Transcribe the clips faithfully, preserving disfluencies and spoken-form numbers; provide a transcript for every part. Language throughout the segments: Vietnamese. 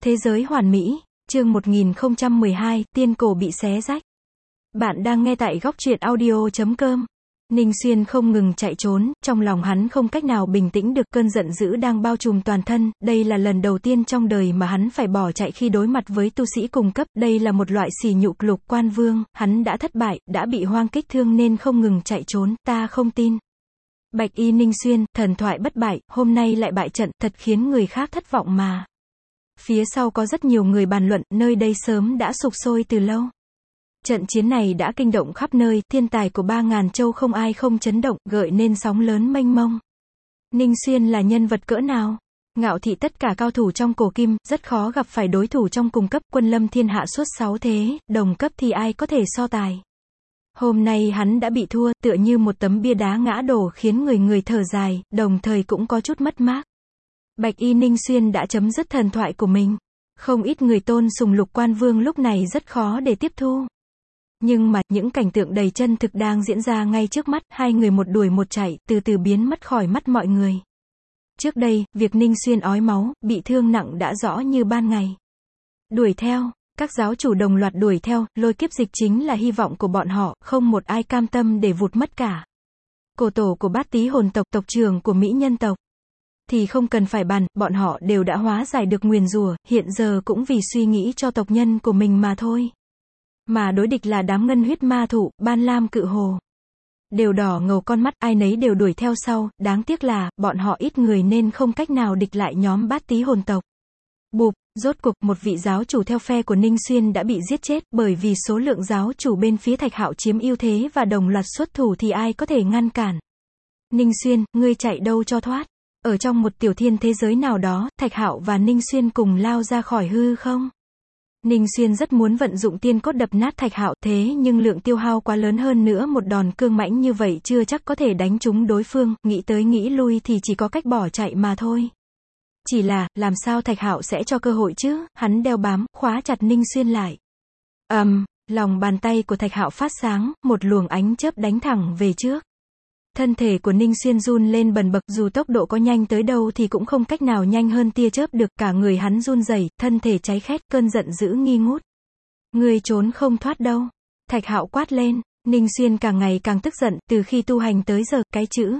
Thế giới hoàn mỹ, chương một nghìn không trăm mười hai, tiên cổ bị xé rách. Bạn đang nghe tại góc truyện audio chấm com. Ninh Xuyên không ngừng chạy trốn, trong lòng hắn không cách nào bình tĩnh được, cơn giận dữ đang bao trùm toàn thân, đây là lần đầu tiên trong đời mà hắn phải bỏ chạy khi đối mặt với tu sĩ cùng cấp, đây là một loại sỉ nhục. Lục Quan Vương, hắn đã thất bại, đã bị hoang kích thương nên không ngừng chạy trốn, ta không tin. Bạch y Ninh Xuyên, thần thoại bất bại, hôm nay lại bại trận, thật khiến người khác thất vọng mà. Phía sau có rất nhiều người bàn luận, nơi đây sớm đã sục sôi từ lâu. Trận chiến này đã kinh động khắp nơi, thiên tài của ba ngàn châu không ai không chấn động, gợi nên sóng lớn mênh mông. Ninh Xuyên là nhân vật cỡ nào? Ngạo thị tất cả cao thủ trong cổ kim, rất khó gặp phải đối thủ trong cùng cấp, quân lâm thiên hạ suốt sáu thế, đồng cấp thì ai có thể so tài. Hôm nay hắn đã bị thua, tựa như một tấm bia đá ngã đổ khiến người người thở dài, đồng thời cũng có chút mất mát. Bạch y Ninh Xuyên đã chấm dứt thần thoại của mình. Không ít người tôn sùng Lục Quan Vương lúc này rất khó để tiếp thu. Nhưng mà, những cảnh tượng đầy chân thực đang diễn ra ngay trước mắt, hai người một đuổi một chạy, từ từ biến mất khỏi mắt mọi người. Trước đây, việc Ninh Xuyên ói máu, bị thương nặng đã rõ như ban ngày. Đuổi theo, các giáo chủ đồng loạt đuổi theo, lôi kiếp dịch chính là hy vọng của bọn họ, không một ai cam tâm để vụt mất cả. Cổ tổ của Bát Tý hồn tộc, tộc trưởng của Mỹ nhân tộc thì không cần phải bàn, bọn họ đều đã hóa giải được nguyền rủa, hiện giờ cũng vì suy nghĩ cho tộc nhân của mình mà thôi. Mà đối địch là đám ngân huyết ma thụ, Ban Lam Cự Hồ. Đều đỏ ngầu con mắt, ai nấy đều đuổi theo sau, đáng tiếc là, bọn họ ít người nên không cách nào địch lại nhóm Bát Tý hồn tộc. Bụp, rốt cuộc, một vị giáo chủ theo phe của Ninh Xuyên đã bị giết chết, bởi vì số lượng giáo chủ bên phía Thạch Hạo chiếm ưu thế và đồng loạt xuất thủ thì ai có thể ngăn cản. Ninh Xuyên, ngươi chạy đâu cho thoát? Ở trong một tiểu thiên thế giới nào đó, Thạch Hạo và Ninh Xuyên cùng lao ra khỏi hư không? Ninh Xuyên rất muốn vận dụng tiên cốt đập nát Thạch Hạo, thế nhưng lượng tiêu hao quá lớn, hơn nữa một đòn cương mãnh như vậy chưa chắc có thể đánh trúng đối phương, nghĩ tới nghĩ lui thì chỉ có cách bỏ chạy mà thôi. Chỉ là, làm sao Thạch Hạo sẽ cho cơ hội chứ? Hắn đeo bám, khóa chặt Ninh Xuyên lại. Ầm, um, lòng bàn tay của Thạch Hạo phát sáng, một luồng ánh chớp đánh thẳng về trước. Thân thể của Ninh Xuyên run lên bần bật, dù tốc độ có nhanh tới đâu thì cũng không cách nào nhanh hơn tia chớp được, cả người hắn run rẩy, thân thể cháy khét, cơn giận dữ nghi ngút. Ngươi trốn không thoát đâu. Thạch Hạo quát lên. Ninh Xuyên càng ngày càng tức giận, từ khi tu hành tới giờ, cái chữ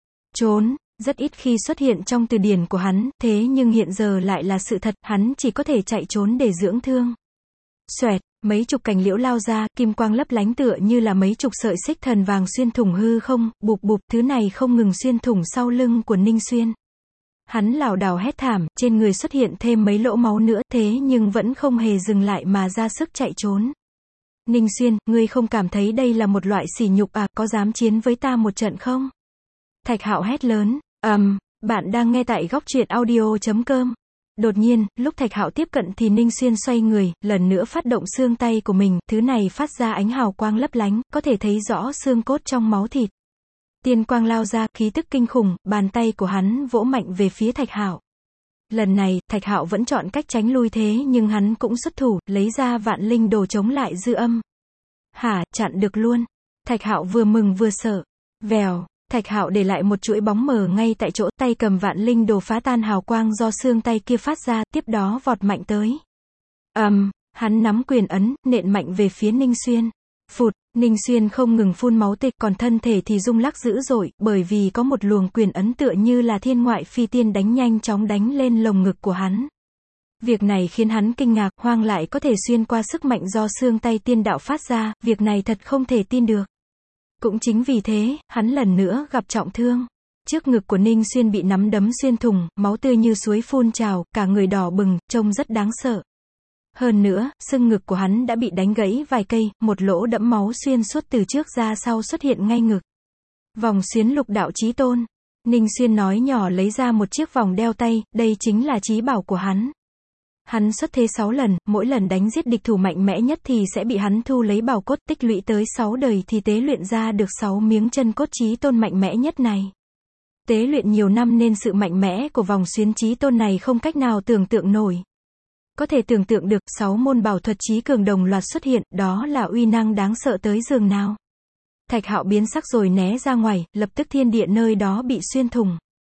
trốn rất ít khi xuất hiện trong từ điển của hắn, thế nhưng hiện giờ lại là sự thật, hắn chỉ có thể chạy trốn để dưỡng thương. Xoẹt, mấy chục cành liễu lao ra, kim quang lấp lánh tựa như là mấy chục sợi xích thần vàng xuyên thủng hư không, bụp bụp, thứ này không ngừng xuyên thủng sau lưng của Ninh Xuyên. Hắn lảo đảo hét thảm, trên người xuất hiện thêm mấy lỗ máu nữa, thế nhưng vẫn không hề dừng lại mà ra sức chạy trốn. Ninh Xuyên, ngươi không cảm thấy đây là một loại sỉ nhục à, có dám chiến với ta một trận không? Thạch Hạo hét lớn. Ầm, um, bạn đang nghe tại góc truyện audio chấm com. Đột nhiên, lúc Thạch Hạo tiếp cận thì Ninh Xuyên xoay người, lần nữa phát động xương tay của mình, thứ này phát ra ánh hào quang lấp lánh, có thể thấy rõ xương cốt trong máu thịt. Tiên quang lao ra, khí tức kinh khủng, bàn tay của hắn vỗ mạnh về phía Thạch Hạo. Lần này, Thạch Hạo vẫn chọn cách tránh lui, thế nhưng hắn cũng xuất thủ, lấy ra vạn linh đồ chống lại dư âm. Hả, chặn được luôn. Thạch Hạo vừa mừng vừa sợ. Vèo. Thạch Hạo để lại một chuỗi bóng mờ ngay tại chỗ, tay cầm vạn linh đồ phá tan hào quang do xương tay kia phát ra, tiếp đó vọt mạnh tới. Ầm, um, hắn nắm quyền ấn, nện mạnh về phía Ninh Xuyên. Phụt, Ninh Xuyên không ngừng phun máu tịch, còn thân thể thì rung lắc dữ dội, bởi vì có một luồng quyền ấn tựa như là thiên ngoại phi tiên đánh nhanh chóng đánh lên lồng ngực của hắn. Việc này khiến hắn kinh ngạc, hoang lại có thể xuyên qua sức mạnh do xương tay tiên đạo phát ra, việc này thật không thể tin được. Cũng chính vì thế, hắn lần nữa gặp trọng thương. Trước ngực của Ninh Xuyên bị nắm đấm xuyên thủng, máu tươi như suối phun trào, cả người đỏ bừng, trông rất đáng sợ. Hơn nữa, xương ngực của hắn đã bị đánh gãy vài cây, một lỗ đẫm máu xuyên suốt từ trước ra sau xuất hiện ngay ngực. Vòng xuyến lục đạo chí tôn. Ninh Xuyên nói nhỏ lấy ra một chiếc vòng đeo tay, đây chính là chí bảo của hắn. Hắn xuất thế sáu lần, mỗi lần đánh giết địch thủ mạnh mẽ nhất thì sẽ bị hắn thu lấy bảo cốt, tích lũy tới sáu đời thì tế luyện ra được sáu miếng chân cốt chí tôn mạnh mẽ nhất này. Tế luyện nhiều năm nên sự mạnh mẽ của vòng xuyến chí tôn này không cách nào tưởng tượng nổi. Có thể tưởng tượng được, sáu môn bảo thuật chí cường đồng loạt xuất hiện, đó là uy năng đáng sợ tới giường nào. Thạch Hạo biến sắc rồi né ra ngoài, lập tức thiên địa nơi đó bị xuyên thủng.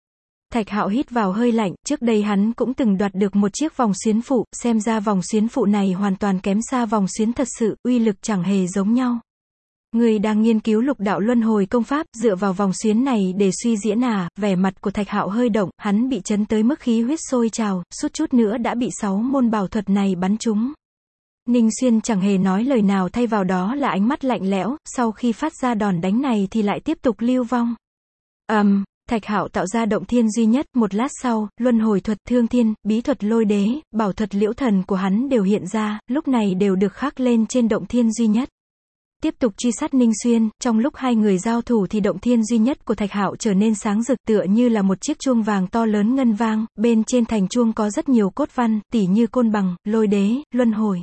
Thạch Hạo hít vào hơi lạnh, trước đây hắn cũng từng đoạt được một chiếc vòng xuyến phụ, xem ra vòng xuyến phụ này hoàn toàn kém xa vòng xuyến thật sự, uy lực chẳng hề giống nhau. Người đang nghiên cứu lục đạo luân hồi công pháp, dựa vào vòng xuyến này để suy diễn à? Vẻ mặt của Thạch Hạo hơi động, hắn bị chấn tới mức khí huyết sôi trào, suýt chút nữa đã bị sáu môn bảo thuật này bắn trúng. Ninh Xuyên chẳng hề nói lời nào, thay vào đó là ánh mắt lạnh lẽo, sau khi phát ra đòn đánh này thì lại tiếp tục lưu vong. Ầm, um, Thạch Hạo tạo ra động thiên duy nhất, một lát sau, luân hồi thuật, thương thiên, bí thuật lôi đế, bảo thuật liễu thần của hắn đều hiện ra, lúc này đều được khắc lên trên động thiên duy nhất. Tiếp tục truy sát Ninh Xuyên, trong lúc hai người giao thủ thì động thiên duy nhất của Thạch Hạo trở nên sáng rực, tựa như là một chiếc chuông vàng to lớn ngân vang, bên trên thành chuông có rất nhiều cốt văn, tỉ như côn bằng, lôi đế, luân hồi.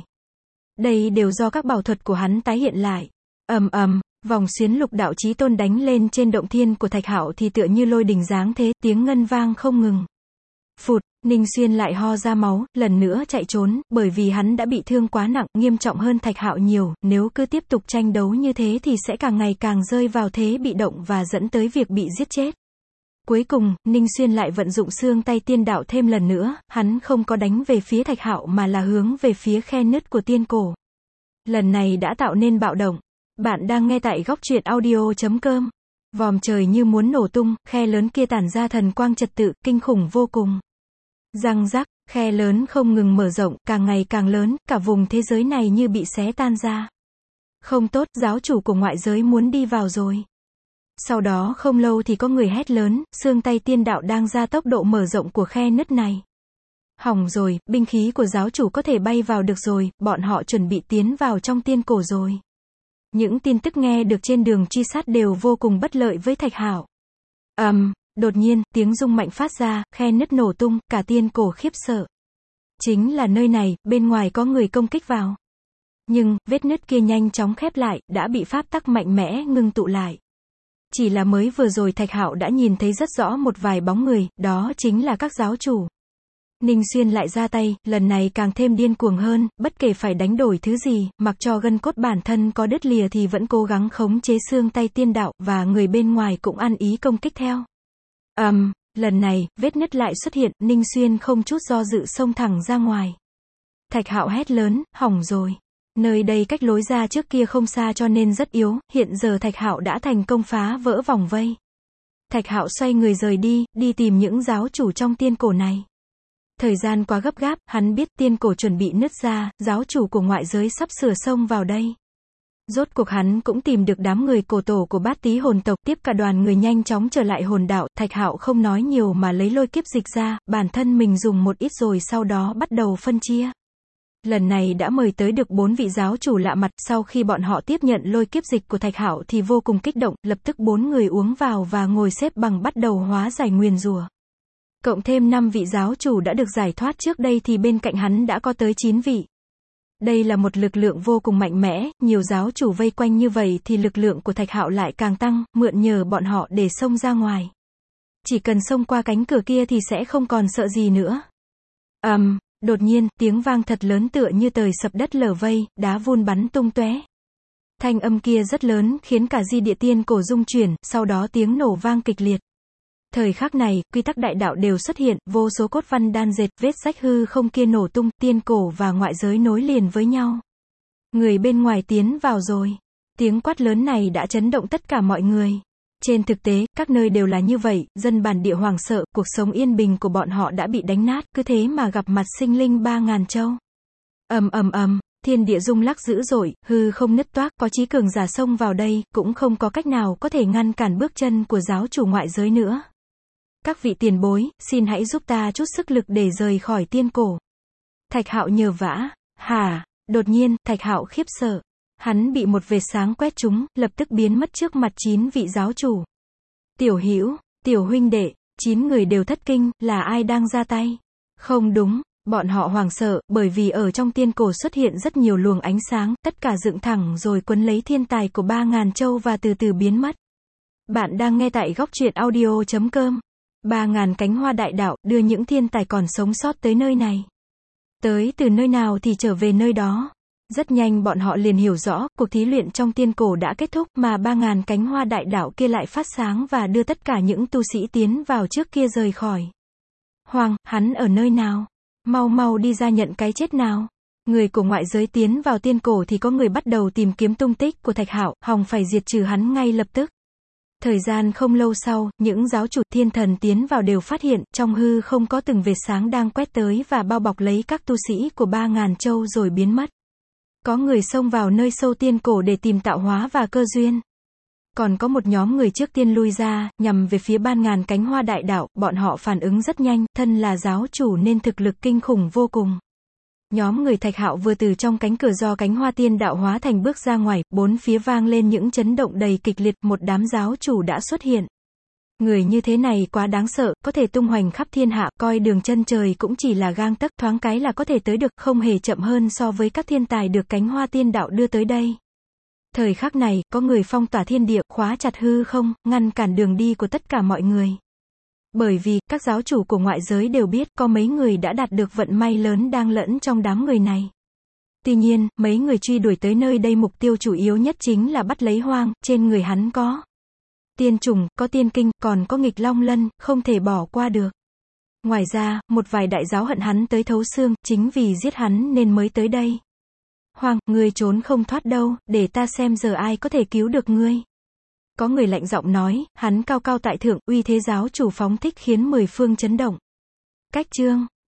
Đây đều do các bảo thuật của hắn tái hiện lại. Ầm ầm, vòng xuyến lục đạo chí tôn đánh lên trên động thiên của Thạch Hạo thì tựa như lôi đình giáng thế, tiếng ngân vang không ngừng. Phụt, Ninh Xuyên lại ho ra máu, lần nữa chạy trốn, bởi vì hắn đã bị thương quá nặng, nghiêm trọng hơn Thạch Hạo nhiều, nếu cứ tiếp tục tranh đấu như thế thì sẽ càng ngày càng rơi vào thế bị động và dẫn tới việc bị giết chết. Cuối cùng, Ninh Xuyên lại vận dụng xương tay tiên đạo thêm lần nữa, hắn không có đánh về phía Thạch Hạo mà là hướng về phía khe nứt của tiên cổ. Lần này đã tạo nên bạo động. Bạn đang nghe tại góc truyện audio chấm com. Vòm trời như muốn nổ tung, khe lớn kia tản ra thần quang trật tự, kinh khủng vô cùng. Răng rắc, khe lớn không ngừng mở rộng, càng ngày càng lớn, cả vùng thế giới này như bị xé tan ra. Không tốt, giáo chủ của ngoại giới muốn đi vào rồi. Sau đó không lâu thì có người hét lớn, xương tay tiên đạo đang ra tốc độ mở rộng của khe nứt này. Hỏng rồi, binh khí của giáo chủ có thể bay vào được rồi, bọn họ chuẩn bị tiến vào trong tiên cổ rồi. Những tin tức nghe được trên đường truy sát đều vô cùng bất lợi với Thạch Hạo. Ầm, um, đột nhiên, tiếng rung mạnh phát ra, khe nứt nổ tung, cả tiên cổ khiếp sợ. Chính là nơi này, bên ngoài có người công kích vào. Nhưng, vết nứt kia nhanh chóng khép lại, đã bị pháp tắc mạnh mẽ ngưng tụ lại. Chỉ là mới vừa rồi Thạch Hạo đã nhìn thấy rất rõ một vài bóng người, đó chính là các giáo chủ. Ninh Xuyên lại ra tay, lần này càng thêm điên cuồng hơn, bất kể phải đánh đổi thứ gì, mặc cho gân cốt bản thân có đứt lìa thì vẫn cố gắng khống chế xương tay tiên đạo, và người bên ngoài cũng ăn ý công kích theo. Ầm, um, lần này, vết nứt lại xuất hiện, Ninh Xuyên không chút do dự xông thẳng ra ngoài. Thạch Hạo hét lớn, hỏng rồi. Nơi đây cách lối ra trước kia không xa cho nên rất yếu, hiện giờ Thạch Hạo đã thành công phá vỡ vòng vây. Thạch Hạo xoay người rời đi, đi tìm những giáo chủ trong tiên cổ này. Thời gian quá gấp gáp, hắn biết tiên cổ chuẩn bị nứt ra, giáo chủ của ngoại giới sắp sửa xông vào đây. Rốt cuộc hắn cũng tìm được đám người cổ tổ của Bát Tý hồn tộc, tiếp cả đoàn người nhanh chóng trở lại hồn đạo. Thạch Hạo không nói nhiều mà lấy lôi kiếp dịch ra, bản thân mình dùng một ít rồi sau đó bắt đầu phân chia. Lần này đã mời tới được bốn vị giáo chủ lạ mặt, sau khi bọn họ tiếp nhận lôi kiếp dịch của Thạch Hạo thì vô cùng kích động, lập tức bốn người uống vào và ngồi xếp bằng bắt đầu hóa giải nguyền rủa. Cộng thêm năm vị giáo chủ đã được giải thoát trước đây thì bên cạnh hắn đã có tới chín vị. Đây là một lực lượng vô cùng mạnh mẽ, nhiều giáo chủ vây quanh như vậy thì lực lượng của Thạch Hạo lại càng tăng, mượn nhờ bọn họ để xông ra ngoài. Chỉ cần xông qua cánh cửa kia thì sẽ không còn sợ gì nữa. Ầm, um, đột nhiên, tiếng vang thật lớn tựa như trời sập đất lở vây, đá vụn bắn tung tóe. Thanh âm kia rất lớn, khiến cả di địa tiên cổ rung chuyển, sau đó tiếng nổ vang kịch liệt. Thời khắc này, quy tắc đại đạo đều xuất hiện, vô số cốt văn đan dệt, vết rách hư không kia nổ tung, tiên cổ và ngoại giới nối liền với nhau. Người bên ngoài tiến vào rồi. Tiếng quát lớn này đã chấn động tất cả mọi người. Trên thực tế, các nơi đều là như vậy, dân bản địa hoảng sợ, cuộc sống yên bình của bọn họ đã bị đánh nát, cứ thế mà gặp mặt sinh linh ba ngàn châu. Ầm ầm ầm, thiên địa rung lắc dữ dội, hư không nứt toác, có chí cường giả xông vào đây, cũng không có cách nào có thể ngăn cản bước chân của giáo chủ ngoại giới nữa. Các vị tiền bối, xin hãy giúp ta chút sức lực để rời khỏi tiên cổ. Thạch Hạo nhờ vả. Hả? Đột nhiên, Thạch Hạo khiếp sợ. Hắn bị một vệt sáng quét trúng, lập tức biến mất trước mặt chín vị giáo chủ. Tiểu Hữu, tiểu huynh đệ, chín người đều thất kinh, là ai đang ra tay? Không đúng, bọn họ hoảng sợ, bởi vì ở trong tiên cổ xuất hiện rất nhiều luồng ánh sáng, tất cả dựng thẳng rồi quấn lấy thiên tài của ba ngàn châu và từ từ biến mất. Bạn đang nghe tại góc truyện audio chấm com. Ba ngàn cánh hoa đại đạo, đưa những thiên tài còn sống sót tới nơi này. Tới từ nơi nào thì trở về nơi đó. Rất nhanh bọn họ liền hiểu rõ, cuộc thí luyện trong tiên cổ đã kết thúc, mà ba ngàn cánh hoa đại đạo kia lại phát sáng và đưa tất cả những tu sĩ tiến vào trước kia rời khỏi. Hoàng, hắn ở nơi nào? Mau mau đi ra nhận cái chết nào. Người của ngoại giới tiến vào tiên cổ thì có người bắt đầu tìm kiếm tung tích của Thạch Hạo, hòng phải diệt trừ hắn ngay lập tức. Thời gian không lâu sau, những giáo chủ thiên thần tiến vào đều phát hiện, trong hư không có từng vệt sáng đang quét tới và bao bọc lấy các tu sĩ của ba ngàn châu rồi biến mất. Có người xông vào nơi sâu tiên cổ để tìm tạo hóa và cơ duyên. Còn có một nhóm người trước tiên lui ra, nhằm về phía ban ngàn cánh hoa đại đạo, bọn họ phản ứng rất nhanh, thân là giáo chủ nên thực lực kinh khủng vô cùng. Nhóm người Thạch Hạo vừa từ trong cánh cửa do cánh hoa tiên đạo hóa thành bước ra ngoài, bốn phía vang lên những chấn động đầy kịch liệt, một đám giáo chủ đã xuất hiện. Người như thế này quá đáng sợ, có thể tung hoành khắp thiên hạ, coi đường chân trời cũng chỉ là gang tấc, thoáng cái là có thể tới được, không hề chậm hơn so với các thiên tài được cánh hoa tiên đạo đưa tới đây. Thời khắc này, có người phong tỏa thiên địa, khóa chặt hư không, ngăn cản đường đi của tất cả mọi người. Bởi vì, các giáo chủ của ngoại giới đều biết, có mấy người đã đạt được vận may lớn đang lẫn trong đám người này. Tuy nhiên, mấy người truy đuổi tới nơi đây mục tiêu chủ yếu nhất chính là bắt lấy Hoang, trên người hắn có tiên trùng, có tiên kinh, còn có nghịch long lân, không thể bỏ qua được. Ngoài ra, một vài đại giáo hận hắn tới thấu xương, chính vì giết hắn nên mới tới đây. Hoang, ngươi trốn không thoát đâu, để ta xem giờ ai có thể cứu được ngươi. Có người lạnh giọng nói, hắn cao cao tại thượng, uy thế giáo chủ phóng thích khiến mười phương chấn động. Cách chương